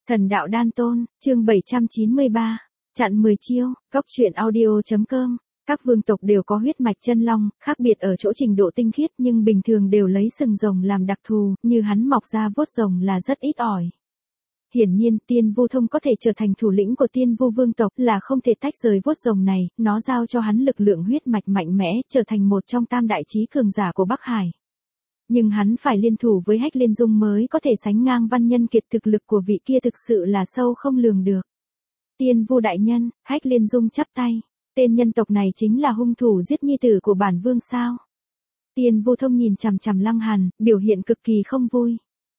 Thần đạo đan tôn, chương 793, chặn 10 chiêu, cóc truyện audio.com. Các vương tộc đều có huyết mạch chân long, khác biệt ở chỗ trình độ tinh khiết nhưng bình thường đều lấy sừng rồng làm đặc thù, như hắn mọc ra vuốt rồng là rất ít ỏi. Hiển nhiên, Tiên Vu Thông có thể trở thành thủ lĩnh của Tiên Vu vương tộc là không thể tách rời vuốt rồng này, nó giao cho hắn lực lượng huyết mạch mạnh mẽ, trở thành một trong tam đại chí cường giả của Bắc Hải. Nhưng hắn phải liên thủ với Hách Liên Dung mới có thể sánh ngang Văn Nhân Kiệt, thực lực của vị kia thực sự là sâu không lường được. Tiên Vu đại nhân, Hách Liên Dung chắp tay, tên nhân tộc này chính là hung thủ giết nhi tử của bản vương sao? Tiên Vu Thông nhìn chằm chằm Lăng Hàn, biểu hiện cực kỳ không vui.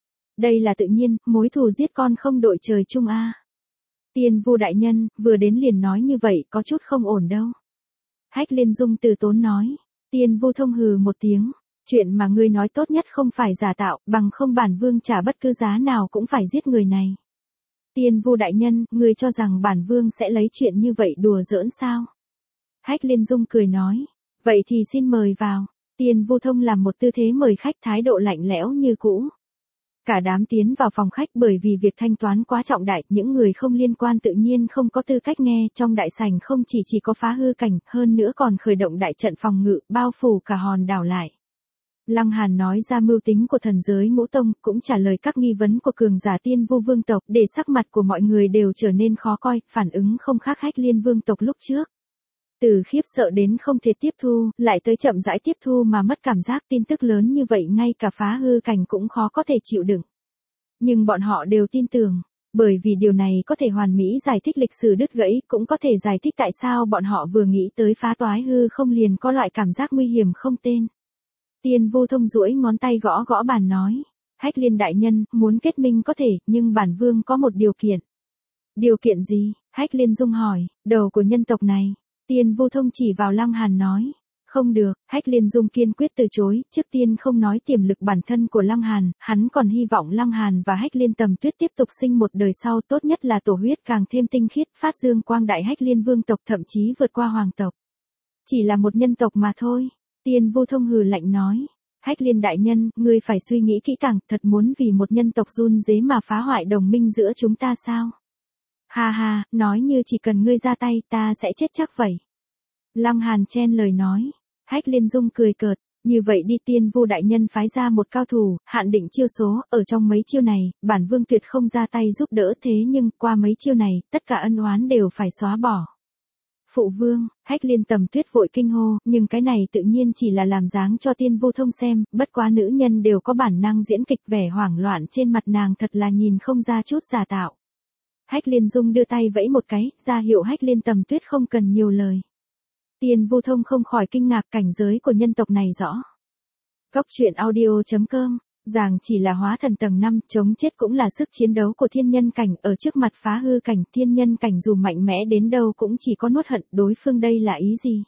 Đây là tự nhiên, mối thù giết con không đội trời chung a. Tiên Vu đại nhân, vừa đến liền nói như vậy có chút không ổn đâu. Hách Liên Dung từ tốn nói. Tiên Vu Thông hừ một tiếng. Chuyện mà ngươi nói tốt nhất không phải giả tạo, bằng không bản vương trả bất cứ giá nào cũng phải giết người này. Tiên Vu đại nhân, ngươi cho rằng bản vương sẽ lấy chuyện như vậy đùa giỡn sao? Hách Liên Dung cười nói. Vậy thì xin mời vào. Tiên Vu Thông làm một tư thế mời khách, thái độ lạnh lẽo như cũ. Cả đám tiến vào phòng khách, bởi vì việc thanh toán quá trọng đại, những người không liên quan tự nhiên không có tư cách nghe. Trong đại sảnh không chỉ có phá hư cảnh, hơn nữa còn khởi động đại trận phòng ngự, bao phủ cả hòn đảo lại. Lăng Hàn nói ra mưu tính của thần giới ngũ tông, cũng trả lời các nghi vấn của cường giả Tiên Vu vương tộc, để sắc mặt của mọi người đều trở nên khó coi, phản ứng không khác Hách Liên vương tộc lúc trước. Từ khiếp sợ đến không thể tiếp thu, lại tới chậm rãi tiếp thu mà mất cảm giác, tin tức lớn như vậy ngay cả phá hư cảnh cũng khó có thể chịu đựng. Nhưng bọn họ đều tin tưởng, bởi vì điều này có thể hoàn mỹ giải thích lịch sử đứt gãy, cũng có thể giải thích tại sao bọn họ vừa nghĩ tới phá toái hư không liền có loại cảm giác nguy hiểm không tên. Tiên Vu Thông duỗi ngón tay gõ gõ bàn nói. Hách Liên đại nhân, muốn kết minh có thể, nhưng bản vương có một điều kiện. Điều kiện gì? Hách Liên Dung hỏi. Đầu của nhân tộc này. Tiên Vu Thông chỉ vào Lăng Hàn nói. Không được, Hách Liên Dung kiên quyết từ chối, trước tiên không nói tiềm lực bản thân của Lăng Hàn, hắn còn hy vọng Lăng Hàn và Hách Liên Tầm Tuyết tiếp tục sinh một đời sau, tốt nhất là tổ huyết càng thêm tinh khiết, phát dương quang đại Hách Liên vương tộc, thậm chí vượt qua hoàng tộc. Chỉ là một nhân tộc mà thôi. Tiên Vu Thông hừ lạnh nói. Hách Liên đại nhân, ngươi phải suy nghĩ kỹ càng, thật muốn vì một nhân tộc run rế mà phá hoại đồng minh giữa chúng ta sao? Ha ha, nói như chỉ cần ngươi ra tay ta sẽ chết chắc vậy. Lăng Hàn chen lời nói. Hách Liên Dung cười cợt. Như vậy đi, Tiên Vu đại nhân phái ra một cao thủ, hạn định chiêu số, ở trong mấy chiêu này, bản vương tuyệt không ra tay giúp đỡ, thế nhưng qua mấy chiêu này, tất cả ân oán đều phải xóa bỏ. Phụ vương, Hách Liên Tầm Tuyết vội kinh hô, nhưng cái này tự nhiên chỉ là làm dáng cho Tiên Vu Thông xem, bất quá nữ nhân đều có bản năng diễn kịch, vẻ hoảng loạn trên mặt nàng thật là nhìn không ra chút giả tạo. Hách Liên Dung đưa tay vẫy một cái, ra hiệu Hách Liên Tầm Tuyết không cần nhiều lời. Tiên Vu Thông không khỏi kinh ngạc, cảnh giới của nhân tộc này rõ. Cóc truyện audio.com. Giàng chỉ là hóa thần tầng 5, chống chết cũng là sức chiến đấu của thiên nhân cảnh, ở trước mặt phá hư cảnh, thiên nhân cảnh dù mạnh mẽ đến đâu cũng chỉ có nuốt hận, đối phương đây là ý gì?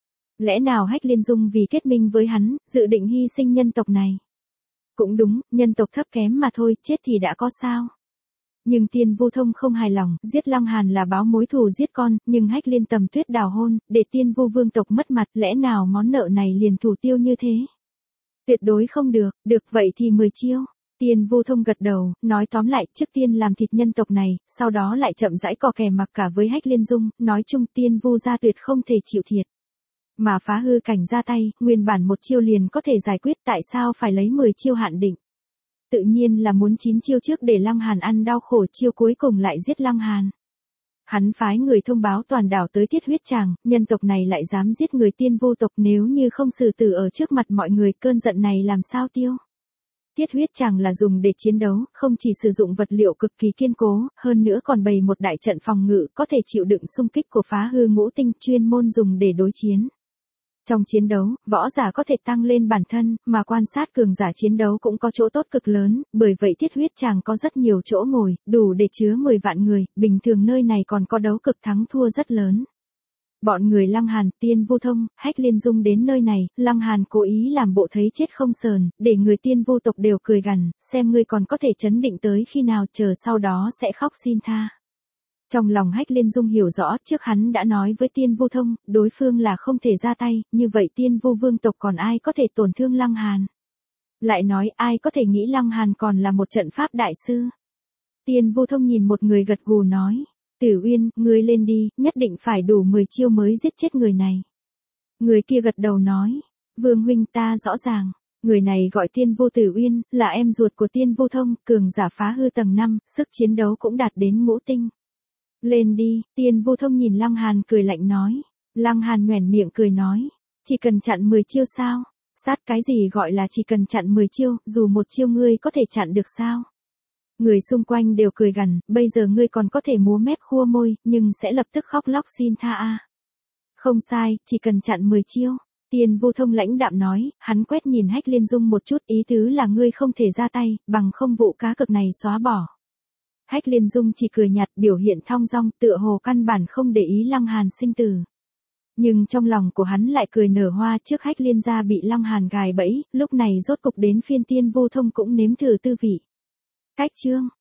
Lẽ nào Hách Liên Dung vì kết minh với hắn, dự định hy sinh nhân tộc này? Cũng đúng, nhân tộc thấp kém mà thôi, chết thì đã có sao? Nhưng Tiên Vu Thông không hài lòng, giết Lăng Hàn là báo mối thù giết con, nhưng Hách Liên Tầm Tuyết đào hôn, để Tiên Vu vương tộc mất mặt, lẽ nào món nợ này liền thủ tiêu như thế? Tuyệt đối không được, được vậy thì 10 chiêu. Tiên Vu Thông gật đầu, nói tóm lại, trước tiên làm thịt nhân tộc này, sau đó lại chậm rãi co kè mặc cả với Hách Liên Dung, nói chung Tiên Vu gia tuyệt không thể chịu thiệt. Mà phá hư cảnh ra tay, nguyên bản một chiêu liền có thể giải quyết, tại sao phải lấy 10 chiêu hạn định? Tự nhiên là muốn 9 chiêu trước để Lăng Hàn ăn đau khổ, chiêu cuối cùng lại giết Lăng Hàn. Hắn phái người thông báo toàn đảo tới Tiết Huyết Tràng, nhân tộc này lại dám giết người Tiên Vu tộc, nếu như không xử tử ở trước mặt mọi người, cơn giận này làm sao tiêu. Tiết Huyết Tràng là dùng để chiến đấu, không chỉ sử dụng vật liệu cực kỳ kiên cố, hơn nữa còn bày một đại trận phòng ngự, có thể chịu đựng xung kích của phá hư ngũ tinh, chuyên môn dùng để đối chiến. Trong chiến đấu, võ giả có thể tăng lên bản thân, mà quan sát cường giả chiến đấu cũng có chỗ tốt cực lớn, bởi vậy Tiết Huyết Tràng có rất nhiều chỗ ngồi, đủ để chứa 10 vạn người, bình thường nơi này còn có đấu cực thắng thua rất lớn. Bọn người Lăng Hàn, Tiên Vu Thông, Hách Liên Dung đến nơi này, Lăng Hàn cố ý làm bộ thấy chết không sờn, để người Tiên Vu tộc đều cười gằn, xem ngươi còn có thể chấn định tới khi nào, chờ sau đó sẽ khóc xin tha. Trong lòng Hách Liên Dung hiểu rõ, trước hắn đã nói với Tiên Vu Thông, đối phương là không thể ra tay, như vậy Tiên Vu vương tộc còn ai có thể tổn thương Lăng Hàn? Lại nói ai có thể nghĩ Lăng Hàn còn là một trận pháp đại sư? Tiên Vô Thông nhìn một người gật gù nói. Tử Uyên, ngươi lên đi, nhất định phải đủ 10 chiêu mới giết chết người này. Người kia gật đầu nói. Vương huynh ta rõ ràng. Người này gọi Tiên Vô Tử Uyên, là em ruột của Tiên Vô Thông, cường giả phá hư tầng 5, sức chiến đấu cũng đạt đến ngũ tinh. Lên đi, Tiên Vô Thông nhìn Lăng Hàn cười lạnh nói. Lăng Hàn nhoẻn miệng cười nói. Chỉ cần chặn 10 chiêu sao? Sát cái gì gọi là chỉ cần chặn 10 chiêu, dù một chiêu ngươi có thể chặn được sao? Người xung quanh đều cười gằn, bây giờ ngươi còn có thể múa mép khua môi, nhưng sẽ lập tức khóc lóc xin tha a. Không sai, chỉ cần chặn 10 chiêu. Tiên Vô Thông lãnh đạm nói, hắn quét nhìn Hách Liên Dung một chút, ý tứ là ngươi không thể ra tay, bằng không vụ cá cược này xóa bỏ. Hách Liên Dung chỉ cười nhạt, biểu hiện thong dong, tựa hồ căn bản không để ý Lăng Hàn sinh tử. Nhưng trong lòng của hắn lại cười nở hoa trước Hách Liên gia bị Lăng Hàn gài bẫy, lúc này rốt cục đến phiên Tiên Vô Thông cũng nếm thử tư vị. Cách chương